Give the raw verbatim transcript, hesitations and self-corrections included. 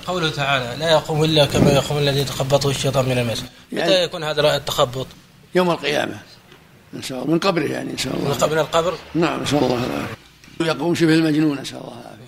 قوله تعالى لا يقوم إلا كما يقوم الذي يتخبطه الشيطان من المس، يعني متى يكون هذا التخبط؟ يوم القيامة إن شاء الله، من قبره يعني إن شاء الله، من قبل القبر. نعم إن شاء الله العافية. يقوم شبه المجنون إن شاء الله العافية.